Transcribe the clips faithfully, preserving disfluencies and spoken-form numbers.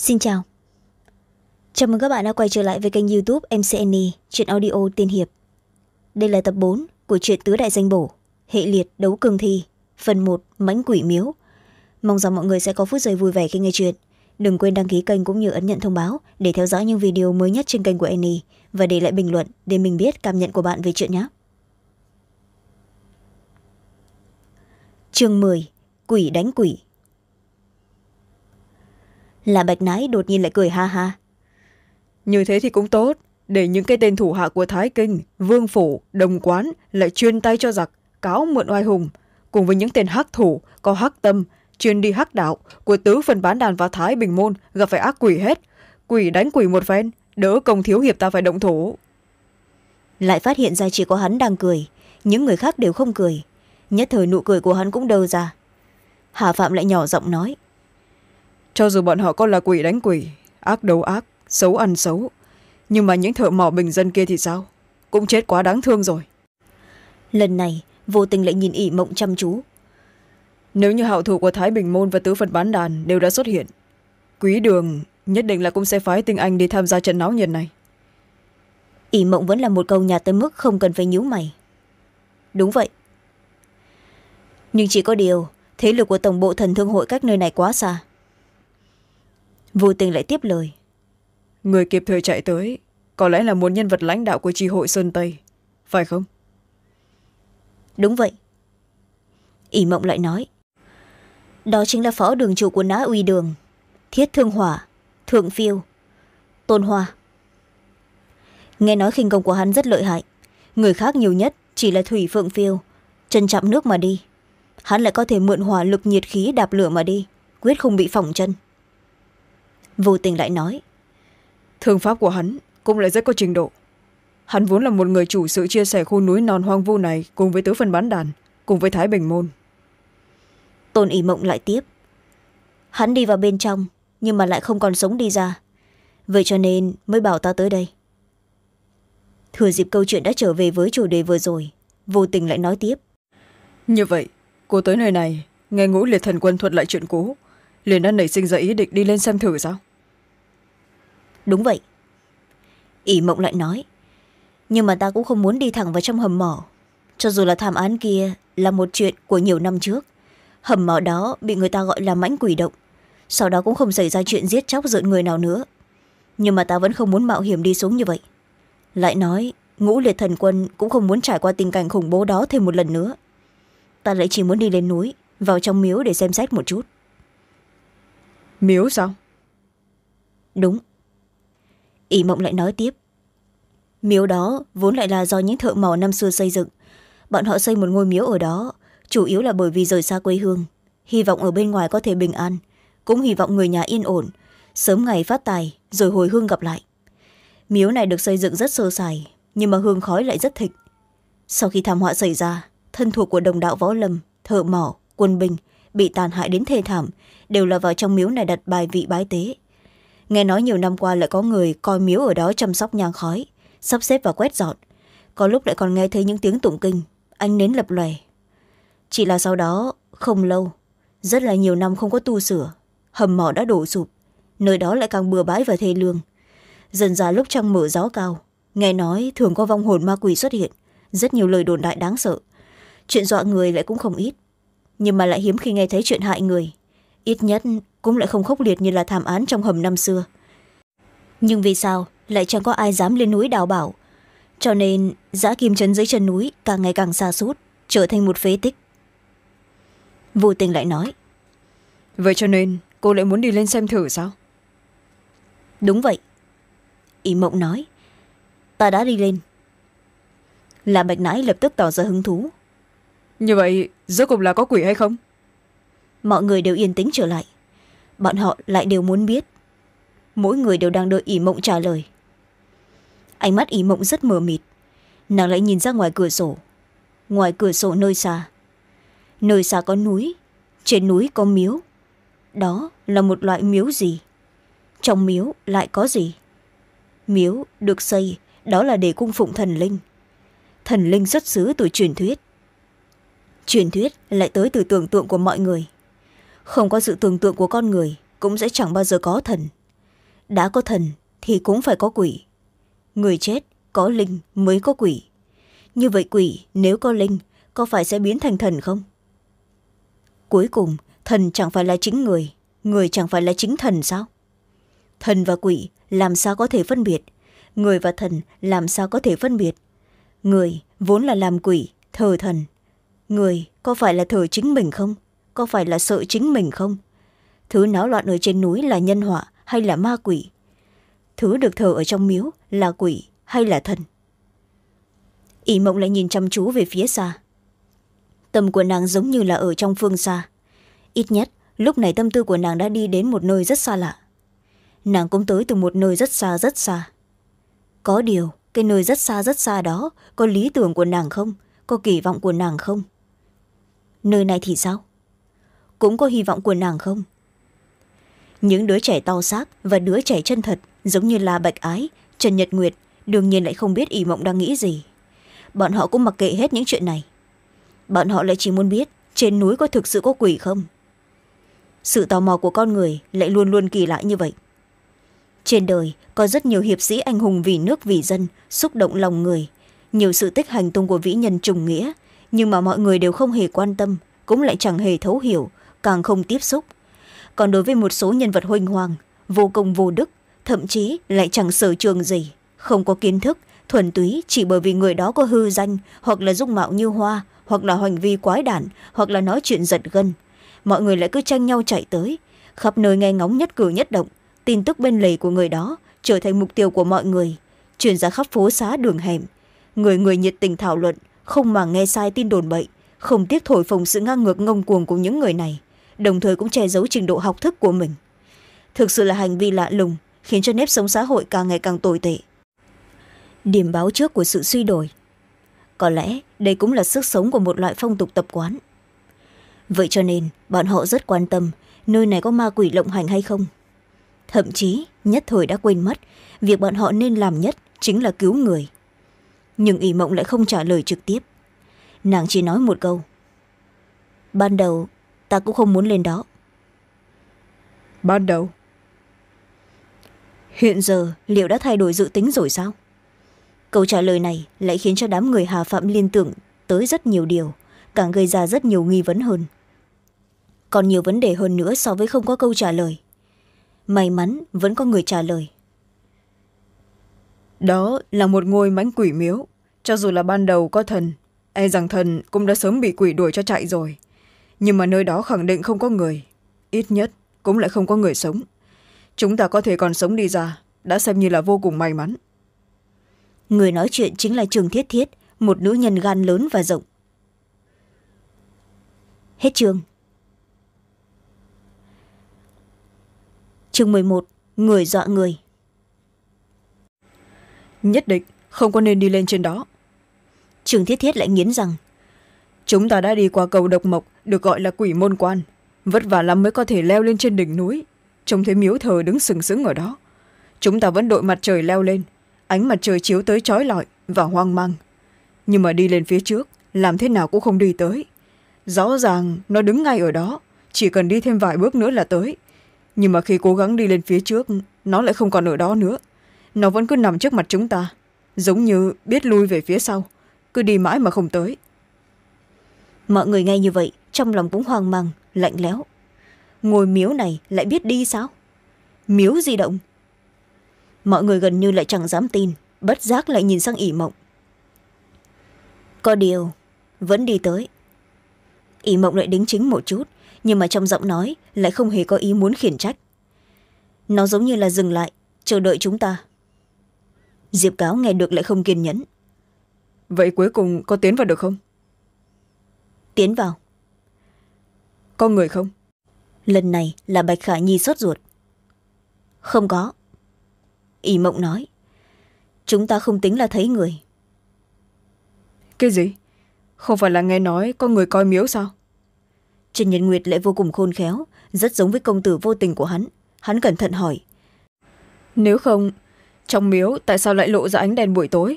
Xin chào. Chào mừng các bạn đã quay trở lại với kênh YouTube em xê en i Truyện Audio Tiên Hiệp. Đây là tập bốn của truyện Tứ Đại Danh Bổ, hệ liệt đấu cương thi, phần một Mãnh Quỷ Miếu. Mong rằng mọi người sẽ có phút giây vui vẻ khi nghe chuyện. Đừng quên đăng ký kênh cũng như ấn nhận thông báo để theo dõi những video mới nhất trên kênh của Annie và để lại bình luận để mình biết cảm nhận của bạn về chuyện nhé. Chương mười Quỷ đánh quỷ. Là Bạch Nái đột nhiên lại cười ha ha. Như thế thì cũng tốt, để những cái tên thủ hạ của Thái Kinh, Vương Phủ, Đồng Quán lại chuyên tay cho giặc, cáo mượn oai hùng, cùng với những tên hắc thủ, có hắc tâm, chuyên đi hắc đạo của tứ phần bán đàn và Thái Bình Môn gặp phải ác quỷ hết. Quỷ đánh quỷ một phen, đỡ công thiếu hiệp ta phải động thủ. Lại phát hiện ra chỉ có hắn đang cười, những người khác đều không cười. Nhất thời nụ cười của hắn cũng đơ ra. Hà Phạm lại nhỏ giọng nói. Cho dù bọn họ có là quỷ đánh quỷ, ác đấu ác, xấu ăn xấu, nhưng mà những thợ mỏ bình dân kia thì sao? Cũng chết quá đáng thương rồi. Lần này vô tình lại nhìn ỷ mộng chăm chú. Nếu như hảo thủ của Thái Bình Môn và tứ phần bán đàn đều đã xuất hiện, Quý Đường nhất định là cũng sẽ phái tinh anh đi tham gia trận náo nhiệt này. ỷ mộng vẫn là một câu nhạt tới mức không cần phải nhíu mày. Đúng vậy. Nhưng chỉ có điều thế lực của tổng bộ thần thương hội cách nơi này quá xa. Vô tình lại tiếp lời. Người kịp thời chạy tới có lẽ là một nhân vật lãnh đạo của chi hội Sơn Tây, phải không? Đúng vậy. ỷ mộng lại nói. Đó chính là phó đường chủ của Nã Uy Đường, Thiết Thương Hỏa, Thượng Phiêu, Tôn Hoa. Nghe nói khinh công của hắn rất lợi hại, người khác nhiều nhất chỉ là Thủy Phượng Phiêu, chân chạm nước mà đi. Hắn lại có thể mượn hỏa lực nhiệt khí đạp lửa mà đi, quyết không bị phỏng chân. Vô tình lại nói. Thương pháp của hắn cũng lại rất có trình độ. Hắn vốn là một người chủ sự chia sẻ khu núi non hoang vu này cùng với tứ phần bán đàn, cùng với Thái Bình Môn. Tôn ỷ mộng lại tiếp. Hắn đi vào bên trong nhưng mà lại không còn sống đi ra, vậy cho nên mới bảo ta tới đây. Thừa dịp câu chuyện đã trở về với chủ đề vừa rồi, vô tình lại nói tiếp. Như vậy cô tới nơi này nghe Ngũ Liệt Thần Quân thuật lại chuyện cũ, liền đã nảy sinh ra ý định đi lên xem thử sao? Đúng vậy. ỷ mộng lại nói. Nhưng mà ta cũng không muốn đi thẳng vào trong hầm mỏ. Cho dù là thảm án kia là một chuyện của nhiều năm trước, hầm mỏ đó bị người ta gọi là Mãnh Quỷ Động, sau đó cũng không xảy ra chuyện giết chóc rợn người nào nữa. Nhưng mà ta vẫn không muốn mạo hiểm đi xuống như vậy. Lại nói Ngũ Liệt Thần Quân cũng không muốn trải qua tình cảnh khủng bố đó thêm một lần nữa. Ta lại chỉ muốn đi lên núi, vào trong miếu để xem xét một chút. Miếu sao? Đúng. ỷ mộng lại nói tiếp. Miếu đó vốn lại là do những thợ mỏ năm xưa xây dựng. Bọn họ xây một ngôi miếu ở đó chủ yếu là bởi vì rời xa quê hương, hy vọng ở bên ngoài có thể bình an, cũng hy vọng người nhà yên ổn, sớm ngày phát tài rồi hồi hương gặp lại. Miếu này được xây dựng rất sơ sài, nhưng mà hương khói lại rất thịnh. Sau khi thảm họa xảy ra, thân thuộc của đồng đạo võ lâm, thợ mỏ, quân binh bị tàn hại đến thê thảm đều là vào trong miếu này đặt bài vị bái tế. Nghe nói nhiều năm qua lại có người coi miếu ở đó chăm sóc nhang khói, sắp xếp và quét dọn. Có lúc lại còn nghe thấy những tiếng tụng kinh, ánh nến lập lòe. Chỉ là sau đó không lâu, rất là nhiều năm không có tu sửa, hầm mỏ đã đổ sụp, nơi đó lại càng bừa bãi và thê lương. Dần dà lúc trăng mở gió cao, nghe nói thường có vong hồn ma quỷ xuất hiện, rất nhiều lời đồn đại đáng sợ. Chuyện dọa người lại cũng không ít, nhưng mà lại hiếm khi nghe thấy chuyện hại người, ít nhất cũng lại không khốc liệt như là thảm án trong hầm năm xưa. Nhưng vì sao lại chẳng có ai dám lên núi đào bảo, cho nên dã kim trấn dưới chân núi càng ngày càng sa sút, trở thành một phế tích. Vô tình lại nói. Vậy cho nên cô lại muốn đi lên xem thử sao? Đúng vậy. ỷ mộng nói. Ta đã đi lên. Là Bạch Nãi lập tức tỏ ra hứng thú. Như vậy rốt cuộc là có quỷ hay không? Mọi người đều yên tĩnh trở lại. Bọn họ lại đều muốn biết. Mỗi người đều đang đợi ỷ mộng trả lời. Ánh mắt ỷ mộng rất mờ mịt. Nàng lại nhìn ra ngoài cửa sổ. Ngoài cửa sổ nơi xa. Nơi xa có núi. Trên núi có miếu. Đó là một loại miếu gì? Trong miếu lại có gì? Miếu được xây đó là để cung phụng thần linh. Thần linh xuất xứ từ truyền thuyết. Truyền thuyết lại tới từ tưởng tượng của mọi người. Không có sự tưởng tượng của con người cũng sẽ chẳng bao giờ có thần. đã có thần thì cũng phải có quỷ. Người chết có linh mới có quỷ. Như vậy quỷ nếu có linh có phải sẽ biến thành thần không? Cuối cùng thần chẳng phải là chính người, người chẳng phải là chính thần sao? Thần và quỷ làm sao có thể phân biệt? Người và thần làm sao có thể phân biệt? Người vốn là làm quỷ, thờ thần. Người có phải là thờ chính mình không? Có phải là sợ chính mình không? Thứ náo loạn ở trên núi là nhân họa hay là ma quỷ? Thứ được thờ ở trong miếu là quỷ hay là thần? Ỷ Mộng lại nhìn chăm chú về phía xa. Tâm của nàng giống như là ở trong phương xa. Ít nhất lúc này tâm tư của nàng đã đi đến một nơi rất xa lạ. Nàng cũng tới từ một nơi rất xa rất xa. Có điều cái nơi rất xa rất xa đó có lý tưởng của nàng không? Có kỳ vọng của nàng không? Nơi này thì sao? Cũng có hy vọng của nàng không? Những đứa trẻ to xác và đứa trẻ chân thật giống như là Bạch Ái, Trần Nhật Nguyệt đương nhiên lại không biết Ỷ Mộng đang nghĩ gì. Bọn họ cũng mặc kệ hết những chuyện này. Bọn họ lại chỉ muốn biết trên núi có thực sự có quỷ không. Sự tò mò của con người lại luôn luôn kỳ lạ như vậy. Trên đời có rất nhiều hiệp sĩ anh hùng vì nước vì dân, xúc động lòng người, nhiều sự tích hành tung của vĩ nhân trùng nghĩa, nhưng mà mọi người đều không hề quan tâm, cũng lại chẳng hề thấu hiểu, càng không tiếp xúc. Còn đối với một số nhân vật huênh hoang, vô công vô đức, thậm chí lại chẳng sở trường gì, không có kiến thức, thuần túy chỉ bởi vì người đó có hư danh, hoặc là dung mạo như hoa, hoặc là hành vi quái đản, hoặc là nói chuyện giật gân, mọi người lại cứ tranh nhau chạy tới, khắp nơi nghe ngóng nhất cử nhất động, tin tức bên lề của người đó trở thành mục tiêu của mọi người, truyền ra khắp phố xá đường hẻm. Người người nhiệt tình thảo luận, không màng nghe sai tin đồn bậy, không tiếc thổi phồng sự ngang ngược ngông cuồng của những người này, đồng thời cũng che giấu trình độ học thức của mình. Thực sự là hành vi lạ lùng, khiến cho nếp sống xã hội càng ngày càng tồi tệ. Điểm báo trước của sự suy đổi. Có lẽ đây cũng là sức sống của một loại phong tục tập quán. Vậy cho nên bọn họ rất quan tâm nơi này có ma quỷ lộng hành hay không. Thậm chí nhất thời đã quên mất việc bọn họ nên làm nhất chính là cứu người. Nhưng Ỷ Mộng lại không trả lời trực tiếp. Nàng chỉ nói một câu: ban đầu ta cũng không muốn lên đó. Ban đầu? Hiện giờ liệu đã thay đổi dự tính rồi sao? Câu trả lời này lại khiến cho đám người Hà Phạm liên tưởng tới rất nhiều điều, càng gây ra rất nhiều nghi vấn hơn. Còn nhiều vấn đề hơn nữa so với không có câu trả lời. May mắn vẫn có người trả lời. Đó là một ngôi mãnh quỷ miếu. Cho dù là ban đầu có thần, e rằng thần cũng đã sớm bị quỷ đuổi cho chạy rồi. Nhưng mà nơi đó khẳng định không có người. Ít nhất cũng lại không có người sống. Chúng ta có thể còn sống đi ra, đã xem như là vô cùng may mắn. Người nói chuyện chính là Trường Thiết Thiết, một nữ nhân gan lớn và rộng. Hết chương. Chương mười một. Người dọa người. Nhất định không có nên đi lên trên đó. Trường Thiết Thiết lại nghiến rằng: chúng ta đã đi qua cầu Độc Mộc, được gọi là Quỷ Môn Quan, vất vả lắm mới có thể leo lên trên đỉnh núi, trông thấy miếu thờ đứng sừng sững ở đó. Chúng ta vẫn đội mặt trời leo lên, ánh mặt trời chiếu tới chói lọi và hoang mang, nhưng mà đi lên phía trước làm thế nào cũng không đi tới. Rõ ràng nó đứng ngay ở đó, chỉ cần đi thêm vài bước nữa là tới, nhưng mà khi cố gắng đi lên phía trước, nó lại không còn ở đó nữa. Nó vẫn cứ nằm trước mặt chúng ta, giống như biết lui về phía sau, cứ đi mãi mà không tới. Mọi người nghe như vậy trong lòng cũng hoang mang, lạnh lẽo. Ngôi miếu này lại biết đi sao? Miếu di động? Mọi người gần như lại chẳng dám tin, bất giác lại nhìn sang Ỷ Mộng. Có điều vẫn đi tới. Ỷ Mộng lại đính chính một chút, nhưng mà trong giọng nói lại không hề có ý muốn khiển trách. Nó giống như là dừng lại, chờ đợi chúng ta. Diệp Cáo nghe được lại không kiên nhẫn. Vậy cuối cùng có tiến vào được không? Tiến vào. Có người không? Lần này là Bạch Khả Nhi sốt ruột. Không có. Ỷ Mộng nói. Chúng ta không tính là thấy người. Cái gì? Không phải là nghe nói có người coi miếu sao? Trần Nhật Nguyệt lại vô cùng khôn khéo, rất giống với công tử vô tình của hắn. Hắn cẩn thận hỏi. Nếu không, trong miếu tại sao lại lộ ra ánh đèn buổi tối?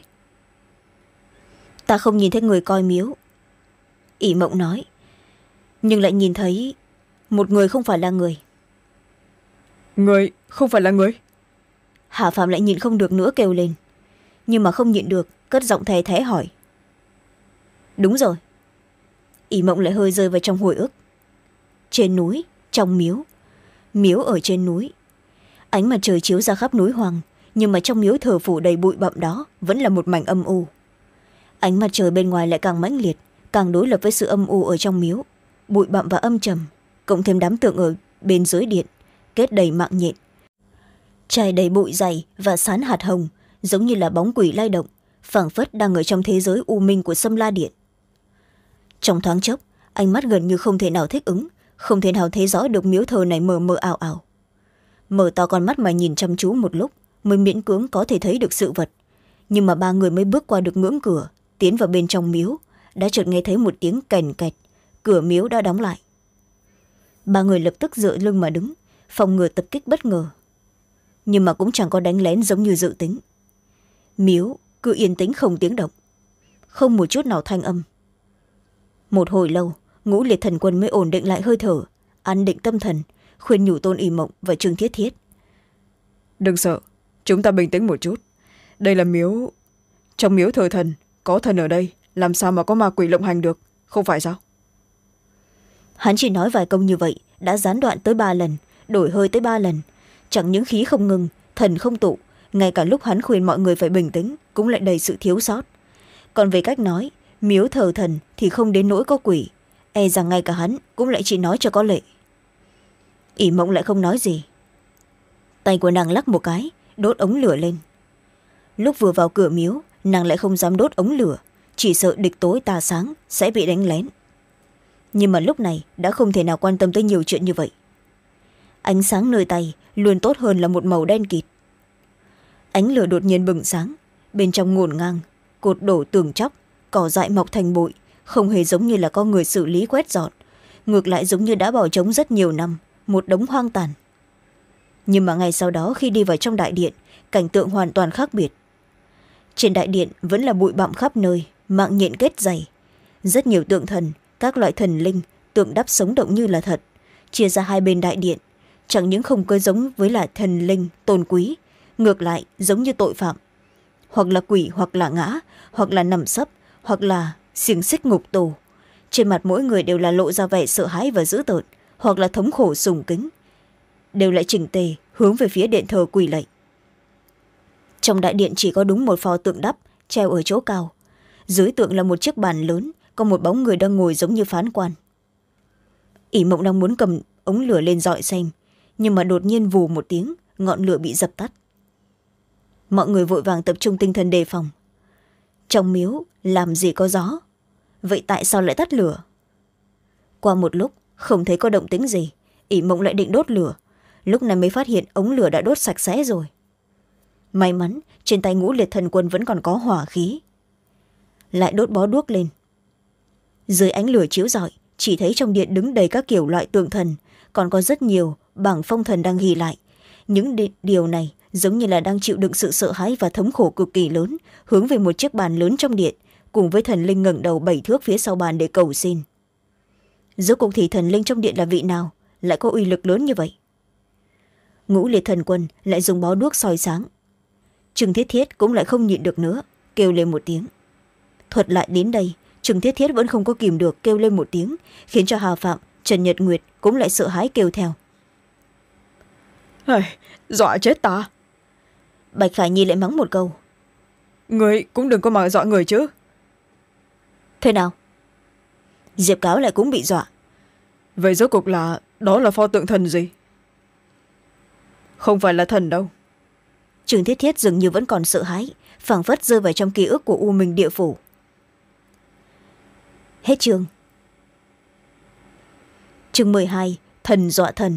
Ta không nhìn thấy người coi miếu. Ỷ Mộng nói. Nhưng lại nhìn thấy một người không phải là người. Người không phải là người? Hà Phạm lại nhịn không được nữa kêu lên, nhưng mà không nhịn được cất giọng thè thé hỏi. Đúng rồi. Ỷ Mộng lại hơi rơi vào trong hồi ức. Trên núi, trong miếu. Miếu ở trên núi. Ánh mặt trời chiếu ra khắp núi hoang, nhưng mà trong miếu thờ phủ đầy bụi bặm đó vẫn là một mảnh âm u. Ánh mặt trời bên ngoài lại càng mãnh liệt, càng đối lập với sự âm u ở trong miếu. Bụi bặm và âm trầm, cộng thêm đám tượng ở bên dưới điện kết đầy mạng nhện, trải đầy bụi dày và sán hạt hồng, giống như là bóng quỷ lay động, phảng phất đang ở trong thế giới u minh của Sâm La Điện. Trong thoáng chốc, ánh mắt gần như không thể nào thích ứng, không thể nào thấy rõ được miếu thờ này mờ mờ ảo ảo. Mở to con mắt mà nhìn chăm chú một lúc mới miễn cưỡng có thể thấy được sự vật. Nhưng mà ba người mới bước qua được ngưỡng cửa, tiến vào bên trong miếu, đã chợt nghe thấy một tiếng kèn kẹt, cửa miếu đã đóng lại. Ba người lập tức dựa lưng mà đứng, phòng ngừa tập kích bất ngờ. Nhưng mà cũng chẳng có đánh lén giống như dự tính. Miếu cứ yên tĩnh không tiếng động, không một chút nào thanh âm. Một hồi lâu, Ngũ Liệt Thần Quân mới ổn định lại hơi thở, an định tâm thần, khuyên nhủ Tôn Ỷ Mộng và Trương Thiết Thiết. Đừng sợ, chúng ta bình tĩnh một chút. Đây là miếu. Trong miếu thờ thần, có thần ở đây, làm sao mà có ma quỷ lộng hành được, không phải sao? Hắn chỉ nói vài câu như vậy, đã gián đoạn tới ba lần, đổi hơi tới ba lần. Chẳng những khí không ngừng, thần không tụ, ngay cả lúc hắn khuyên mọi người phải bình tĩnh, cũng lại đầy sự thiếu sót. Còn về cách nói, miếu thờ thần thì không đến nỗi có quỷ, e rằng ngay cả hắn cũng lại chỉ nói cho có lệ. Ỷ Mộng lại không nói gì. Tay của nàng lắc một cái, đốt ống lửa lên. Lúc vừa vào cửa miếu, nàng lại không dám đốt ống lửa, chỉ sợ địch tối tà sáng sẽ bị đánh lén. Nhưng mà lúc này đã không thể nào quan tâm tới nhiều chuyện như vậy. Ánh sáng nơi tay luôn tốt hơn là một màu đen kịt. Ánh lửa đột nhiên bừng sáng, bên trong ngổn ngang, cột đổ tường chóc, cỏ dại mọc thành bụi, không hề giống như là có người xử lý quét dọn, ngược lại giống như đã bỏ trống rất nhiều năm, một đống hoang tàn. Nhưng mà ngày sau đó khi đi vào trong đại điện, cảnh tượng hoàn toàn khác biệt. Trên đại điện vẫn là bụi bặm khắp nơi, mạng nhện kết dày. Rất nhiều tượng thần, các loại thần linh, tượng đắp sống động như là thật, chia ra hai bên đại điện, chẳng những không có giống với là thần linh tôn quý, ngược lại giống như tội phạm, hoặc là quỷ, hoặc là ngã, hoặc là nằm sấp, hoặc là xiềng xích ngục tù. Trên mặt mỗi người đều là lộ ra vẻ sợ hãi và dữ tợn, hoặc là thống khổ sùng kính, đều lại chỉnh tề hướng về phía điện thờ quỳ lạy. Trong đại điện chỉ có đúng một pho tượng đắp treo ở chỗ cao, dưới tượng là một chiếc bàn lớn, có một bóng người đang ngồi giống như phán quan. Ỷ Mộng đang muốn cầm ống lửa lên dọi xem, nhưng mà đột nhiên vù một tiếng, ngọn lửa bị dập tắt. Mọi người vội vàng tập trung tinh thần đề phòng. Trong miếu làm gì có gió, vậy tại sao lại tắt lửa? Qua một lúc không thấy có động tĩnh gì, Ỷ Mộng lại định đốt lửa, lúc này mới phát hiện ống lửa đã đốt sạch sẽ rồi. May mắn trên tay Ngũ Liệt Thần Quân vẫn còn có hỏa khí, lại đốt bó đuốc lên. Dưới ánh lửa chiếu rọi, chỉ thấy trong điện đứng đầy các kiểu loại tượng thần, còn có rất nhiều bảng phong thần đang ghi lại. Những điều này giống như là đang chịu đựng sự sợ hãi và thống khổ cực kỳ lớn, hướng về một chiếc bàn lớn trong điện, cùng với thần linh ngẩng đầu bảy thước phía sau bàn để cầu xin. Rốt cuộc thì thần linh trong điện là vị nào, lại có uy lực lớn như vậy? Ngũ Liệt Thần Quân lại dùng bó đuốc soi sáng. Trương Thiết Thiết cũng lại không nhịn được nữa, kêu lên một tiếng. Thuật lại đến đây, Trương Thiết Thiết vẫn không có kìm được kêu lên một tiếng, khiến cho Hà Phạm, Trần Nhật Nguyệt cũng lại sợ hãi kêu theo. Hey, dọa chết ta. Bạch Khải Nhi lại mắng một câu. Người cũng đừng có mà dọa người chứ. Thế nào? Diệp Cáo lại cũng bị dọa. Vậy rốt cuộc là đó là pho tượng thần gì? Không phải là thần đâu. Trương Thiết Thiết dường như vẫn còn sợ hãi, phảng phất rơi vào trong ký ức của U Minh Địa Phủ. Hết chương. Chương mười hai, thần dọa thần.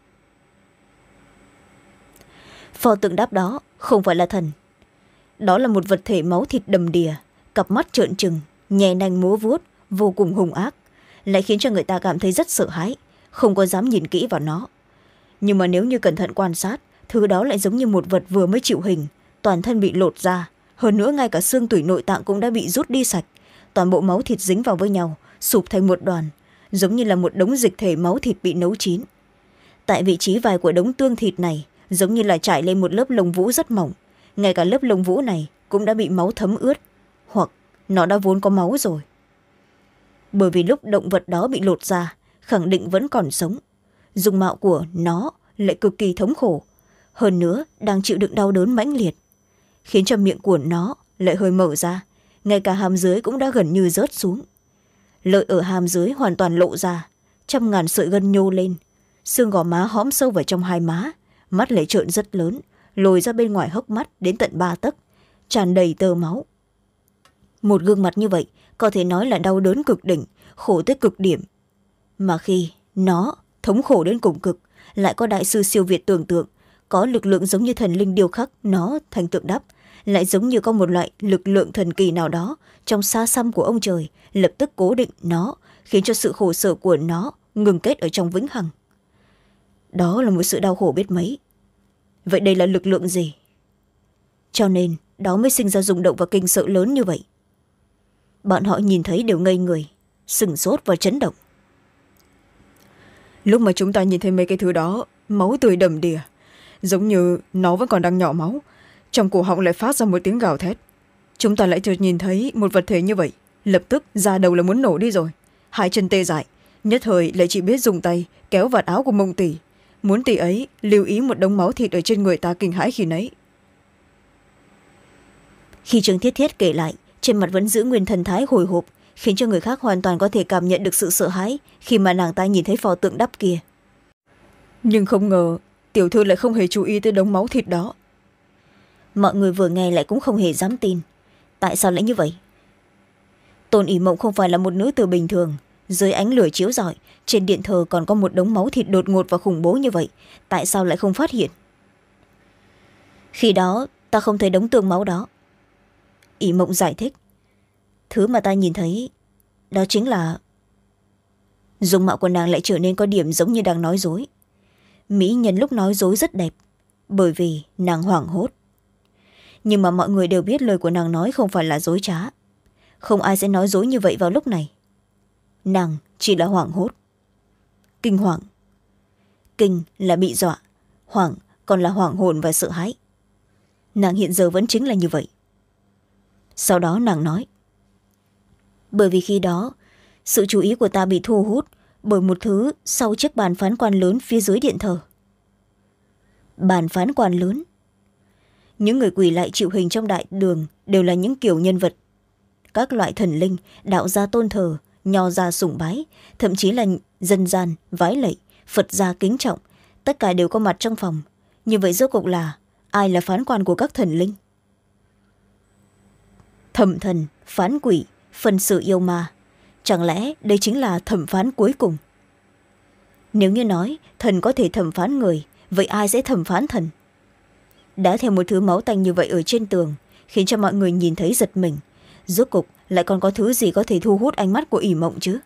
Pho tượng đáp đó không phải là thần, đó là một vật thể máu thịt đầm đìa, cặp mắt trợn trừng, nhè nanh múa vuốt, vô cùng hung ác, lại khiến cho người ta cảm thấy rất sợ hãi, không có dám nhìn kỹ vào nó. Nhưng mà nếu như cẩn thận quan sát, thứ đó lại giống như một vật vừa mới chịu hình, toàn thân bị lột ra, hơn nữa ngay cả xương tủy nội tạng cũng đã bị rút đi sạch, toàn bộ máu thịt dính vào với nhau, sụp thành một đoàn, giống như là một đống dịch thể máu thịt bị nấu chín. Tại vị trí vai của đống tương thịt này giống như là trải lên một lớp lông vũ rất mỏng. Ngay cả lớp lông vũ này cũng đã bị máu thấm ướt, hoặc nó đã vốn có máu rồi. Bởi vì lúc động vật đó bị lột ra, khẳng định vẫn còn sống. Dung mạo của nó lại cực kỳ thống khổ, hơn nữa đang chịu đựng đau đớn mãnh liệt, khiến cho miệng của nó lại hơi mở ra, ngay cả hàm dưới cũng đã gần như rớt xuống. Lợi ở hàm dưới hoàn toàn lộ ra, trăm ngàn sợi gân nhô lên, xương gò má hõm sâu vào trong hai má, mắt lại trợn rất lớn, lồi ra bên ngoài hốc mắt đến tận ba tấc, tràn đầy tơ máu. Một gương mặt như vậy có thể nói là đau đớn cực đỉnh, khổ tới cực điểm. Mà khi nó thống khổ đến cùng cực, lại có đại sư siêu việt tưởng tượng, có lực lượng giống như thần linh điêu khắc nó thành tượng đắp, lại giống như có một loại lực lượng thần kỳ nào đó trong xa xăm của ông trời lập tức cố định nó, khiến cho sự khổ sở của nó ngừng kết ở trong vĩnh hằng. Đó là một sự đau khổ biết mấy. Vậy đây là lực lượng gì? Cho nên đó mới sinh ra rung động và kinh sợ lớn như vậy. Bọn họ nhìn thấy đều ngây người, sửng sốt và chấn động. Lúc mà chúng ta nhìn thấy mấy cái thứ đó, máu tươi đầm đìa, giống như nó vẫn còn đang nhỏ máu, trong cổ họng lại phát ra một tiếng gào thét. Chúng ta lại chợt nhìn thấy một vật thể như vậy, lập tức da đầu là muốn nổ đi rồi. Hai chân tê dại, nhất thời lại chỉ biết dùng tay kéo vạt áo của Mông tỷ, muốn tỷ ấy lưu ý một đống máu thịt ở trên người ta kinh hãi khi nấy. Khi Trương Thiết Thiết kể lại, trên mặt vẫn giữ nguyên thần thái hồi hộp, khiến cho người khác hoàn toàn có thể cảm nhận được sự sợ hãi khi mà nàng ta nhìn thấy pho tượng đắp kia. Nhưng không ngờ tiểu thư lại không hề chú ý tới đống máu thịt đó. Mọi người vừa nghe lại cũng không hề dám tin. Tại sao lại như vậy? Tôn ỷ mộng không phải là một nữ tử bình thường. Dưới ánh lửa chiếu rọi, trên điện thờ còn có một đống máu thịt đột ngột và khủng bố như vậy. Tại sao lại không phát hiện? Khi đó ta không thấy đống tương máu đó. ỷ mộng giải thích. Thứ mà ta nhìn thấy đó chính là... Dung mạo của nàng lại trở nên có điểm giống như đang nói dối. Mỹ nhân lúc nói dối rất đẹp, bởi vì nàng hoảng hốt. Nhưng mà mọi người đều biết lời của nàng nói không phải là dối trá. Không ai sẽ nói dối như vậy vào lúc này. Nàng chỉ là hoảng hốt, kinh hoàng. Kinh là bị dọa, hoảng còn là hoảng hồn và sợ hãi. Nàng hiện giờ vẫn chính là như vậy. Sau đó nàng nói, bởi vì khi đó sự chú ý của ta bị thu hút bởi một thứ sau chiếc bàn phán quan lớn phía dưới điện thờ. Bàn phán quan lớn. Những người quỳ lại chịu hình trong đại đường đều là những kiểu nhân vật. Các loại thần linh, đạo gia tôn thờ, nho gia sủng bái, thậm chí là dân gian, vái lạy, Phật gia kính trọng, tất cả đều có mặt trong phòng. Như vậy rốt cuộc là ai là phán quan của các thần linh? Thẩm thần, phán quỷ, phân sự yêu ma. Chẳng lẽ đây chính là thẩm phán cuối cùng? Nếu như nói thần có thể thẩm phán người, vậy ai sẽ thẩm phán thần? Đã theo một thứ máu tanh như vậy ở trên tường, khiến cho mọi người nhìn thấy giật mình. Rốt cục lại còn có thứ gì có thể thu hút ánh mắt của ỷ mộng chứ?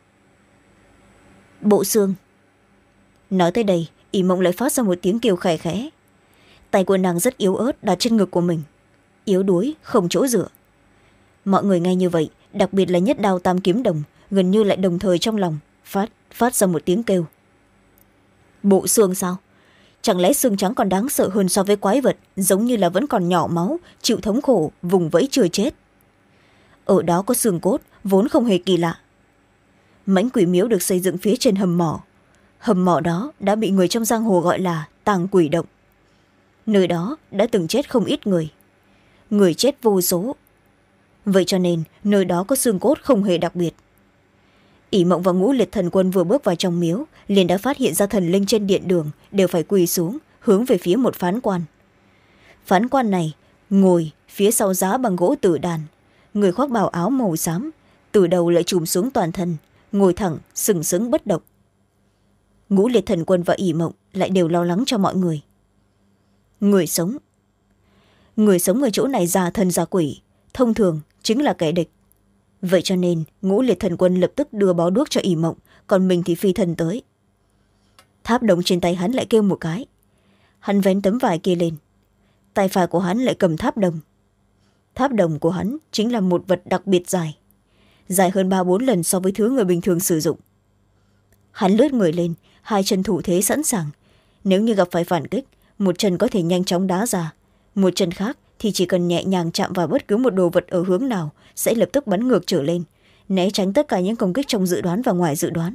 Bộ xương. Nói tới đây, ỷ mộng lại phát ra một tiếng kêu khẽ khẽ. Tay của nàng rất yếu ớt đặt trên ngực của mình, yếu đuối không chỗ dựa. Mọi người nghe như vậy, đặc biệt là Nhất Đao Tam Kiếm Đồng, gần như lại đồng thời trong lòng phát phát ra một tiếng kêu. Bộ xương sao? Chẳng lẽ xương trắng còn đáng sợ hơn so với quái vật, giống như là vẫn còn nhỏ máu, chịu thống khổ, vùng vẫy chưa chết? Ở đó có xương cốt, vốn không hề kỳ lạ. Mãnh quỷ miếu được xây dựng phía trên hầm mỏ. Hầm mỏ đó đã bị người trong giang hồ gọi là tàng quỷ động. Nơi đó đã từng chết không ít người. Người chết vô số. Vậy cho nên nơi đó có xương cốt không hề đặc biệt. ỷ mộng và Ngũ Liệt Thần Quân vừa bước vào trong miếu, liền đã phát hiện ra thần linh trên điện đường đều phải quỳ xuống, hướng về phía một phán quan. Phán quan này ngồi phía sau giá bằng gỗ tử đàn, người khoác bào áo màu xám, từ đầu lại trùm xuống toàn thân, ngồi thẳng sừng sững bất động. Ngũ Liệt Thần Quân và ỷ mộng lại đều lo lắng cho mọi người. Người sống người sống ở chỗ này già thần già quỷ, thông thường chính là kẻ địch. Vậy cho nên Ngũ Liệt Thần Quân lập tức đưa bó đuốc cho ỷ mộng, còn mình thì phi thần tới. Tháp đồng trên tay hắn lại kêu một cái. Hắn vén tấm vải kia lên, tay phải của hắn lại cầm tháp đồng. Tháp đồng của hắn chính là một vật đặc biệt dài, dài hơn ba bốn lần so với thứ người bình thường sử dụng. Hắn lướt người lên, hai chân thủ thế sẵn sàng, nếu như gặp phải phản kích, một chân có thể nhanh chóng đá ra, một chân khác thì chỉ cần nhẹ nhàng chạm vào bất cứ một đồ vật ở hướng nào sẽ lập tức bắn ngược trở lên, né tránh tất cả những công kích trong dự đoán và ngoài dự đoán.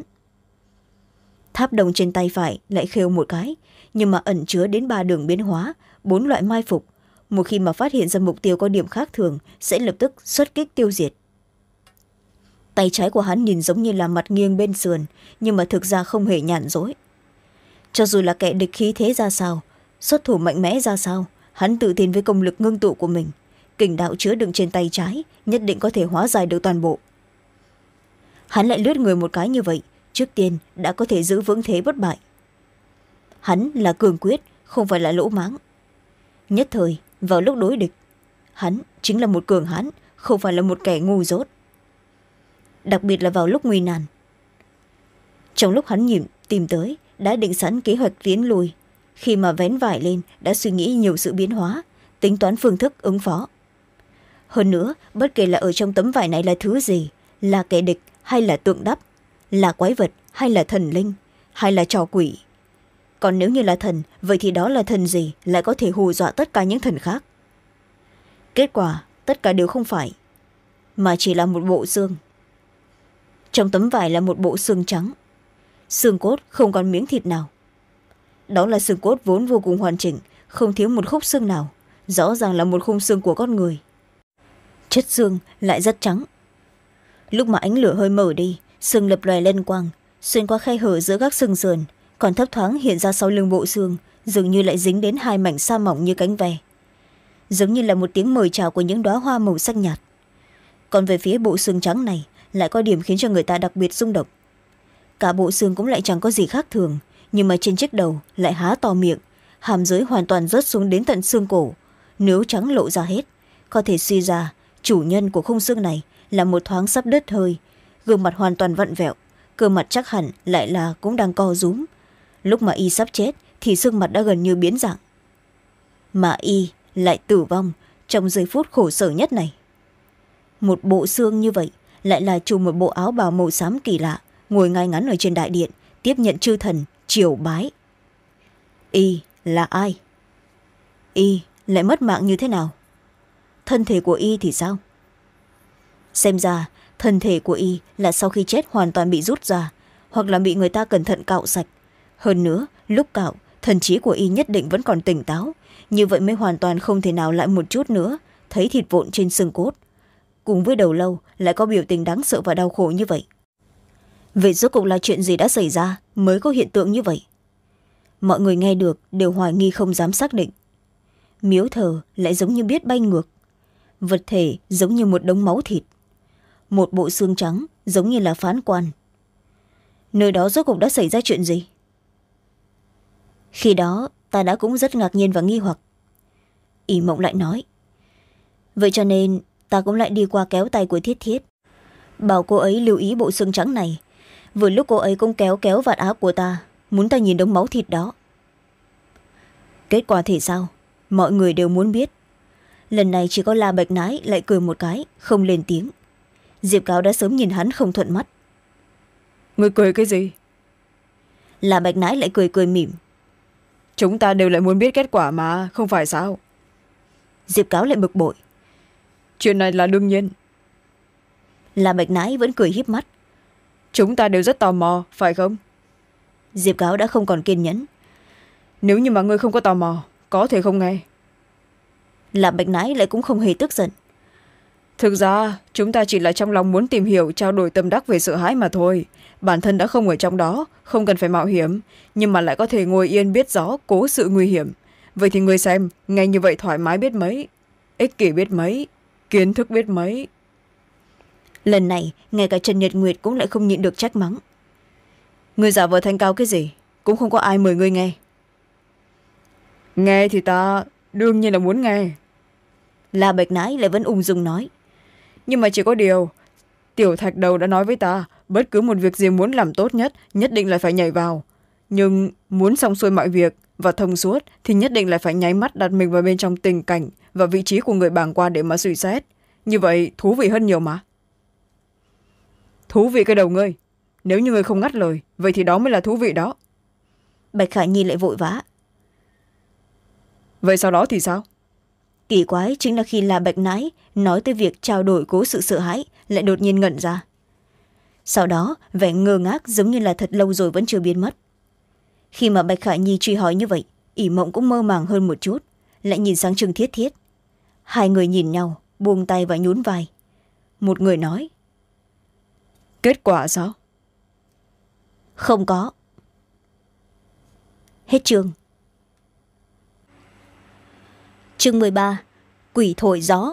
Tháp đồng trên tay phải lại khêu một cái, nhưng mà ẩn chứa đến ba đường biến hóa, bốn loại mai phục. Một khi mà phát hiện ra mục tiêu có điểm khác thường sẽ lập tức xuất kích tiêu diệt. Tay trái của hắn nhìn giống như là mặt nghiêng bên sườn, nhưng mà thực ra không hề nhàn dối. Cho dù là kẻ địch khí thế ra sao, xuất thủ mạnh mẽ ra sao, hắn tự tin với công lực ngưng tụ của mình, kình đạo chứa đựng trên tay trái nhất định có thể hóa giải được toàn bộ. Hắn lại lướt người một cái như vậy, trước tiên đã có thể giữ vững thế bất bại. Hắn là cường quyết, không phải là lỗ mãng. Nhất thời vào lúc đối địch, hắn chính là một cường hãn, không phải là một kẻ ngu dốt. Đặc biệt là vào lúc nguy nan, trong lúc hắn nhìn tìm tới đã định sẵn kế hoạch tiến lùi, khi mà vén vải lên đã suy nghĩ nhiều sự biến hóa, tính toán phương thức ứng phó. Hơn nữa, bất kể là ở trong tấm vải này là thứ gì, là kẻ địch hay là tượng đắp, là quái vật hay là thần linh, hay là trò quỷ. Còn nếu như là thần, vậy thì đó là thần gì lại có thể hù dọa tất cả những thần khác? Kết quả, tất cả đều không phải, mà chỉ là một bộ xương. Trong tấm vải là một bộ xương trắng, xương cốt không còn miếng thịt nào. Đó là xương cốt vốn vô cùng hoàn chỉnh, không thiếu một khúc xương nào, rõ ràng là một khung xương của con người. Chất xương lại rất trắng. Lúc mà ánh lửa hơi mở đi, xương lập lòe lên quang, xuyên qua khe hở giữa các xương sườn, còn thấp thoáng hiện ra sau lưng bộ xương, dường như lại dính đến hai mảnh sa mỏng như cánh ve, giống như là một tiếng mời chào của những đóa hoa màu xanh nhạt. Còn về phía bộ xương trắng này lại có điểm khiến cho người ta đặc biệt rung động. Cả bộ xương cũng lại chẳng có gì khác thường, nhưng mà trên chiếc đầu lại há to miệng, hàm dưới hoàn toàn rớt xuống đến tận xương cổ, nếu trắng lộ ra hết, có thể suy ra chủ nhân của khung xương này là một thoáng sắp đứt hơi, gương mặt hoàn toàn vặn vẹo, cơ mặt chắc hẳn lại là cũng đang co rúm. Lúc mà y sắp chết thì xương mặt đã gần như biến dạng, mà y lại tử vong trong giây phút khổ sở nhất này. Một bộ xương như vậy lại là trùm một bộ áo bào màu xám kỳ lạ, ngồi ngay ngắn ở trên đại điện tiếp nhận chư thần triều bái. Y là ai? Y lại mất mạng như thế nào? Thân thể của y thì sao? Xem ra thân thể của y là sau khi chết hoàn toàn bị rút ra, hoặc là bị người ta cẩn thận cạo sạch. Hơn nữa, lúc cạo, thần trí của y nhất định vẫn còn tỉnh táo, như vậy mới hoàn toàn không thể nào lại một chút nữa thấy thịt vụn trên xương cốt, cùng với đầu lâu lại có biểu tình đáng sợ và đau khổ như vậy. Vậy rốt cuộc là chuyện gì đã xảy ra mới có hiện tượng như vậy? Mọi người nghe được đều hoài nghi không dám xác định. Miếu thờ lại giống như biết bay ngược, vật thể giống như một đống máu thịt, một bộ xương trắng giống như là phán quan. Nơi đó rốt cuộc đã xảy ra chuyện gì? Khi đó ta đã cũng rất ngạc nhiên và nghi hoặc. Ỷ Mộng lại nói, vậy cho nên ta cũng lại đi qua kéo tay của Thiết Thiết, bảo cô ấy lưu ý bộ xương trắng này. Vừa lúc cô ấy cũng kéo kéo vạt áo của ta, muốn ta nhìn đống máu thịt đó. Kết quả thì sao? Mọi người đều muốn biết. Lần này chỉ có La Bạch Nái lại cười một cái, không lên tiếng. Diệp Cáo đã sớm nhìn hắn không thuận mắt. Người cười cái gì? La Bạch Nái lại cười cười mỉm. Chúng ta đều lại muốn biết kết quả mà, không phải sao? Diệp Cáo lại bực bội. Chuyện này là đương nhiên. La Bạch Nái vẫn cười híp mắt. Chúng ta đều rất tò mò, phải không? Diệp Cáo đã không còn kiên nhẫn. Nếu như mà ngươi không có tò mò, có thể không nghe. La Bạch Nái lại cũng không hề tức giận. Thực ra chúng ta chỉ là trong lòng muốn tìm hiểu, trao đổi tâm đắc về sợ hãi mà thôi. Bản thân đã không ở trong đó, không cần phải mạo hiểm, nhưng mà lại có thể ngồi yên biết rõ cố sự nguy hiểm. Vậy thì ngươi xem, nghe như vậy thoải mái biết mấy, ích kỷ biết mấy, kiến thức biết mấy. Lần này ngay cả Trần Nhật Nguyệt cũng lại không nhịn được trách mắng. Ngươi giả vờ thanh cao cái gì, cũng không có ai mời ngươi nghe. Nghe thì ta đương nhiên là muốn nghe. La Bạch Nái lại vẫn ung dung nói. Nhưng mà chỉ có điều, Tiểu Thạch Đầu đã nói với ta, bất cứ một việc gì muốn làm tốt nhất, nhất định là phải nhảy vào. Nhưng muốn xong xuôi mọi việc và thông suốt thì nhất định là phải nháy mắt đặt mình vào bên trong tình cảnh và vị trí của người bàng quan để mà suy xét. Như vậy thú vị hơn nhiều mà. Thú vị cái đầu ngươi. Nếu như ngươi không ngắt lời, vậy thì đó mới là thú vị đó. Bạch Khả Nhi lại vội vã. vậy sau đó thì sao? Kỳ quái chính là khi La Bạch Nãi nói tới việc trao đổi cố sự sợ hãi lại đột nhiên ngẩn ra. Sau đó vẻ ngơ ngác giống như là thật lâu rồi vẫn chưa biến mất. Khi mà Bạch Khả Nhi truy hỏi như vậy, ỷ mộng cũng mơ màng hơn một chút, lại nhìn sang Trương Thiết Thiết. Hai người nhìn nhau, buông tay và nhún vai. Một người nói: Kết quả sao? Không có. Hết chương. Chương mười ba. Quỷ thổi gió.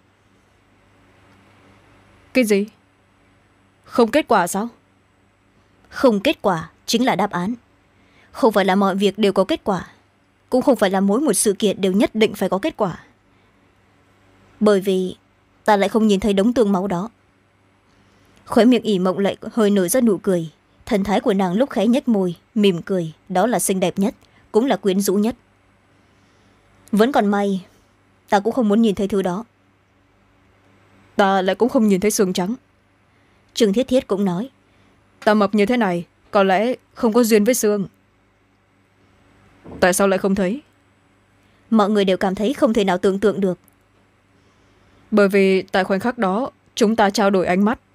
Cái gì? Không kết quả sao? Không kết quả chính là đáp án. Không phải là mọi việc đều có kết quả, cũng không phải là mỗi một sự kiện đều nhất định phải có kết quả. Bởi vì ta lại không nhìn thấy đống tương máu đó. Khóe miệng ỉ mộng lại hơi nở ra nụ cười. Thần thái của nàng lúc khẽ nhếch môi mỉm cười, đó là xinh đẹp nhất, cũng là quyến rũ nhất. Vẫn còn may, ta cũng không muốn nhìn thấy thứ đó. Ta lại cũng không nhìn thấy xương trắng. Trương Thiết Thiết cũng nói: Ta mập như thế này có lẽ không có duyên với xương. Tại sao lại không thấy? Mọi người đều cảm thấy không thể nào tưởng tượng được. Bởi vì tại khoảnh khắc đó chúng ta trao đổi ánh mắt.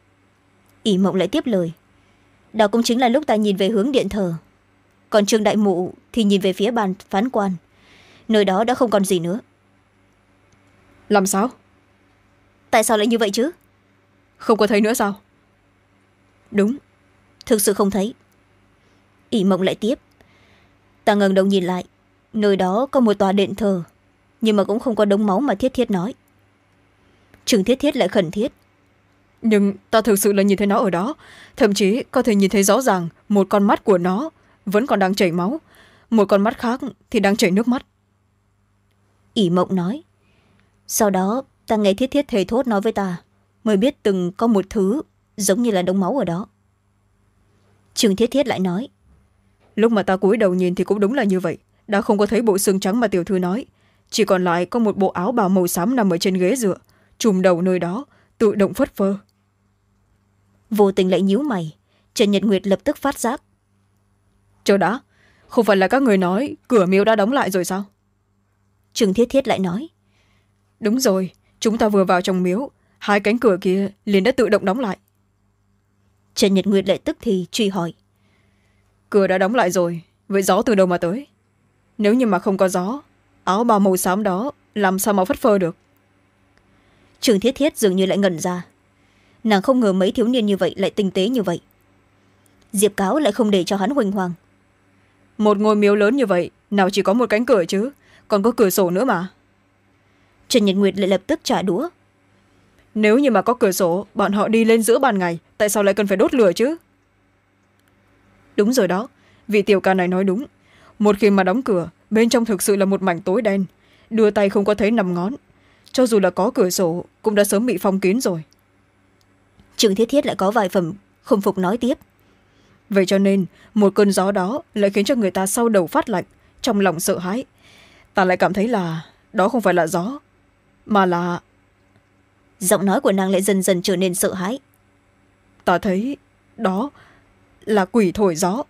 ỉ mộng lại tiếp lời: Đó cũng chính là lúc ta nhìn về hướng điện thờ, còn Trương đại mụ thì nhìn về phía bàn phán quan. Nơi đó đã không còn gì nữa. Làm sao? Tại sao lại như vậy chứ? Không có thấy nữa sao? Đúng, thực sự không thấy. ỉ mộng lại tiếp: Ta ngẩng đầu nhìn lại, nơi đó có một tòa điện thờ, nhưng mà cũng không có đống máu mà Thiết Thiết nói. Trương Thiết Thiết lại khẩn thiết: Nhưng ta thực sự là nhìn thấy nó ở đó. Thậm chí có thể nhìn thấy rõ ràng một con mắt của nó vẫn còn đang chảy máu, một con mắt khác thì đang chảy nước mắt. ỉ mộng nói: Sau đó ta nghe Thiết Thiết thề thốt nói với ta, mới biết từng có một thứ giống như là đống máu ở đó. Trương Thiết Thiết lại nói: Lúc mà ta cúi đầu nhìn thì cũng đúng là như vậy. Đã không có thấy bộ xương trắng mà tiểu thư nói, chỉ còn lại có một bộ áo bào màu xám nằm ở trên ghế dựa, trùm đầu nơi đó tự động phất phơ. Vô tình lại nhíu mày. Trần Nhật Nguyệt lập tức phát giác: Chờ đã, không phải là các người nói cửa miếu đã đóng lại rồi sao? Trương Thiết Thiết lại nói: Đúng rồi, chúng ta vừa vào trong miếu, hai cánh cửa kia liền đã tự động đóng lại. Trần Nhật Nguyệt lại tức thì truy hỏi: Cửa đã đóng lại rồi, vậy gió từ đâu mà tới? Nếu như mà không có gió, áo bào màu xám đó làm sao mà phất phơ được? Trương Thiết Thiết dường như lại ngẩn ra. Nàng không ngờ mấy thiếu niên như vậy lại tinh tế như vậy. Diệp Cáo lại không để cho hắn huỳnh hoàng. Một ngôi miếu lớn như vậy nào chỉ có một cánh cửa chứ, còn có cửa sổ nữa mà. Trần Nhật Nguyệt lại lập tức trả đũa: Nếu như mà có cửa sổ, bọn họ đi lên giữa ban ngày, tại sao lại cần phải đốt lửa chứ? Đúng rồi đó, vị tiểu ca này nói đúng. Một khi mà đóng cửa, bên trong thực sự là một mảnh tối đen, đưa tay không có thấy năm ngón. Cho dù là có cửa sổ cũng đã sớm bị phong kín rồi. Trương Thiết Thiết lại có vài phẩm không phục nói tiếp: Vậy cho nên một cơn gió đó lại khiến cho người ta sau đầu phát lạnh, trong lòng sợ hãi. Ta lại cảm thấy là đó không phải là gió, mà là... Giọng nói của nàng lại dần dần trở nên sợ hãi. Ta thấy đó là quỷ thổi gió.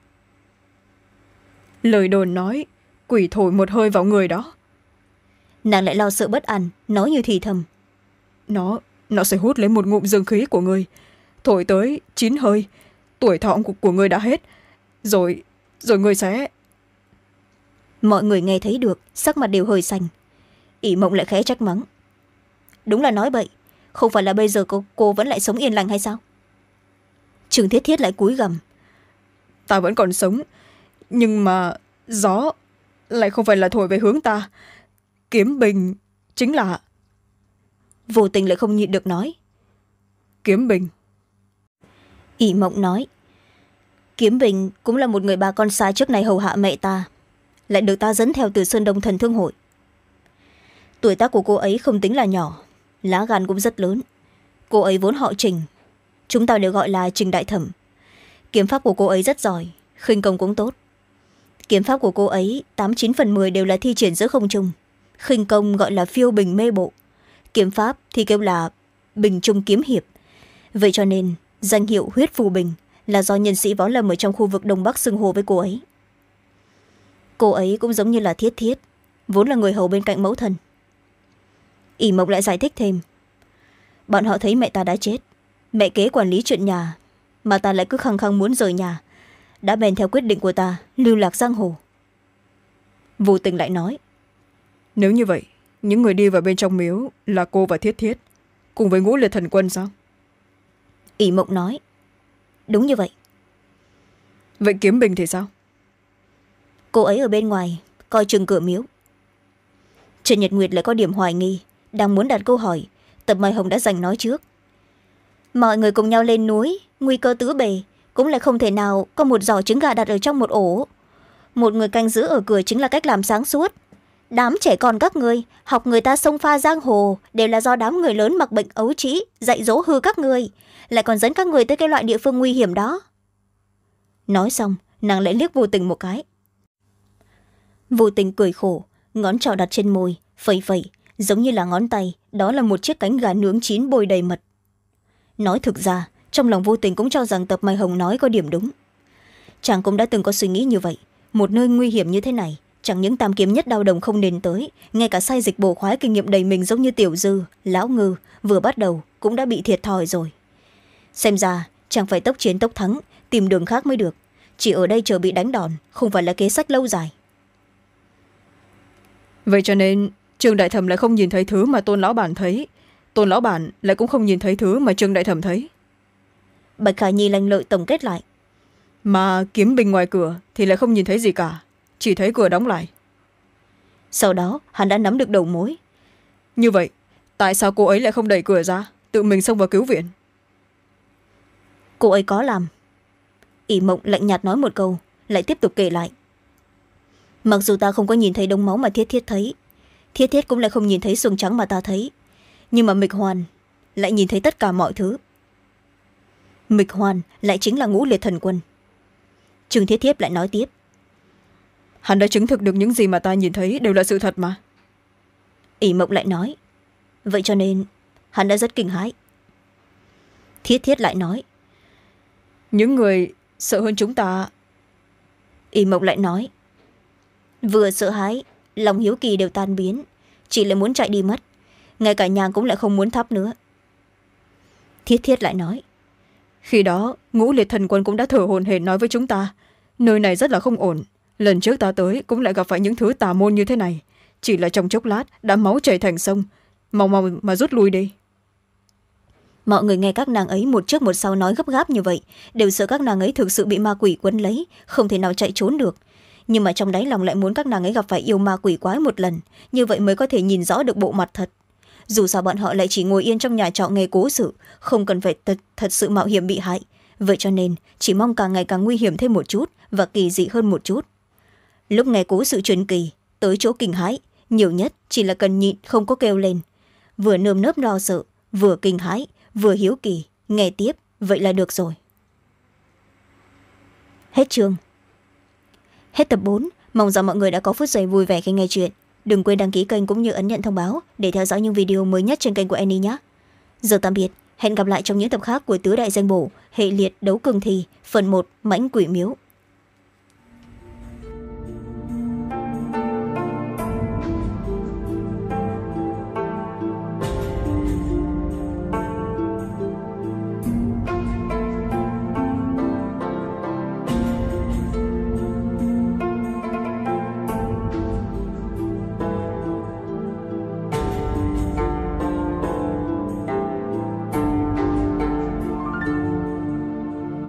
Lời đồn nói quỷ thổi một hơi vào người đó. Nàng lại lo sợ bất an, nói như thì thầm: Nó, nó sẽ hút lấy một ngụm dương khí của người, thổi tới chín hơi, tuổi thọ của, của người đã hết. Rồi, rồi người sẽ... Mọi người nghe thấy được, sắc mặt đều hơi xanh. ỉ mộng lại khẽ trách mắng: Đúng là nói bậy, không phải là bây giờ cô, cô vẫn lại sống yên lành hay sao? Trương Thiết Thiết lại cúi gằm: Ta vẫn còn sống, nhưng mà gió lại không phải là thổi về hướng ta. Kiếm Bình chính là... Vô tình lại không nhịn được nói: Kiếm Bình. ỉ mộng nói: Kiếm Bình cũng là một người bà con xa trước này hầu hạ mẹ ta, lại được ta dẫn theo từ Sơn Đông Thần Thương Hội. Tuổi tác của cô ấy không tính là nhỏ, lá gan cũng rất lớn. Cô ấy vốn họ Trình, chúng ta đều gọi là Trình Đại Thẩm. Kiếm pháp của cô ấy rất giỏi, khinh công cũng tốt. Kiếm pháp của cô ấy tám chín phần mười đều là thi triển giữa không trung, khinh công gọi là phiêu bình mê bộ, kiếm pháp thì kêu là bình trung kiếm hiệp. Vậy cho nên danh hiệu huyết phù bình là do nhân sĩ võ lâm ở trong khu vực Đông Bắc xưng hô với cô ấy. Cô ấy cũng giống như là Thiết Thiết, vốn là người hầu bên cạnh mẫu thân. ỷ mộng lại giải thích thêm, bọn họ thấy mẹ ta đã chết, mẹ kế quản lý chuyện nhà, mà ta lại cứ khăng khăng muốn rời nhà, đã bèn theo quyết định của ta lưu lạc giang hồ. Vô Tình lại nói, nếu như vậy, những người đi vào bên trong miếu là cô và Thiết Thiết cùng với Ngũ Liệt Thần Quân sao? ỷ mộng nói, đúng như vậy. Vậy Kiếm Bình thì sao? Cô ấy ở bên ngoài coi chừng cửa miếu. Trần Nhật Nguyệt lại có điểm hoài nghi, đang muốn đặt câu hỏi, Tập Mai Hồng đã giành nói trước. Mọi người cùng nhau lên núi, nguy cơ tứ bề, cũng lại không thể nào có một giỏ trứng gà đặt ở trong một ổ. Một người canh giữ ở cửa chính là cách làm sáng suốt. Đám trẻ con các ngươi học người ta xông pha giang hồ đều là do đám người lớn mặc bệnh ấu trĩ dạy dỗ hư các ngươi, lại còn dẫn các người tới cái loại địa phương nguy hiểm đó. Nói xong, nàng lại liếc Vô Tình một cái. Vô Tình cười khổ, ngón trỏ đặt trên môi, phẩy phẩy, giống như là ngón tay đó là một chiếc cánh gà nướng chín bôi đầy mật. Nói thực ra, trong lòng Vô Tình cũng cho rằng Tập Mai Hồng nói có điểm đúng. Chàng cũng đã từng có suy nghĩ như vậy, một nơi nguy hiểm như thế này, chẳng những tam kiếm nhất đao đồng không nên tới, ngay cả sai dịch bổ khoái kinh nghiệm đầy mình giống như Tiểu Dư, Lão Ngư vừa bắt đầu cũng đã bị thiệt thòi rồi. Xem ra chàng phải tốc chiến tốc thắng, tìm đường khác mới được, chỉ ở đây chờ bị đánh đòn không phải là kế sách lâu dài. Vậy cho nên Trương Đại Thẩm lại không nhìn thấy thứ mà Tôn Lão Bản thấy, Tôn Lão Bản lại cũng không nhìn thấy thứ mà Trương Đại Thẩm thấy. Bạch Khả Nhi lanh lợi tổng kết lại. Mà Kiếm Bình ngoài cửa thì lại không nhìn thấy gì cả, chỉ thấy cửa đóng lại. Sau đó hắn đã nắm được đầu mối. Như vậy tại sao cô ấy lại không đẩy cửa ra, tự mình xông vào cứu viện? Cô ấy có làm. ỷ mộng lạnh nhạt nói một câu, lại tiếp tục kể lại. Mặc dù ta không có nhìn thấy đống máu mà Thiết Thiết thấy, Thiết Thiết cũng lại không nhìn thấy xương trắng mà ta thấy, nhưng mà Mịch Hoàn lại nhìn thấy tất cả mọi thứ. Mịch Hoàn lại chính là Ngũ Liệt Thần Quân. Trương Thiết Thiếp lại nói tiếp, hắn đã chứng thực được những gì mà ta nhìn thấy đều là sự thật mà. ỷ mộng lại nói, vậy cho nên hắn đã rất kinh hãi. Thiết Thiết lại nói, những người sợ hơn chúng ta. ỷ mộng lại nói, vừa sợ hãi, lòng hiếu kỳ đều tan biến, chỉ lại muốn chạy đi mất, ngay cả nhà cũng lại không muốn thắp nữa. Thiết Thiết lại nói, khi đó Ngũ Liệt Thần Quân cũng đã thở hổn hển nói với chúng ta, nơi này rất là không ổn, lần trước ta tới cũng lại gặp phải những thứ tà môn như thế này, chỉ là trong chốc lát đã máu chảy thành sông, mau mau mà rút lui đi. Mọi người nghe các nàng ấy một trước một sau nói gấp gáp như vậy, đều sợ các nàng ấy thực sự bị ma quỷ quấn lấy, không thể nào chạy trốn được, nhưng mà trong đáy lòng lại muốn các nàng ấy gặp phải yêu ma quỷ quái một lần, như vậy mới có thể nhìn rõ được bộ mặt thật. Dù sao bọn họ lại chỉ ngồi yên trong nhà trọ nghe cố sự, không cần phải thật, thật sự mạo hiểm bị hại, vậy cho nên chỉ mong càng ngày càng nguy hiểm thêm một chút và kỳ dị hơn một chút. Lúc nghe cố sự truyền kỳ tới chỗ kinh hãi, nhiều nhất chỉ là cần nhịn không có kêu lên, vừa nơm nớp lo sợ, vừa kinh hãi, vừa hiếu kỳ, nghe tiếp vậy là được rồi. Hết chương. Hết tập bốn. Mong rằng mọi người đã có phút giây vui vẻ khi nghe chuyện. Đừng quên đăng ký kênh cũng như ấn nhận thông báo để theo dõi những video mới nhất trên kênh của Annie nhé. Giờ tạm biệt, hẹn gặp lại trong những tập khác của Tứ Đại Danh Bổ, hệ liệt đấu cường thi, phần một Mãnh Quỷ Miếu.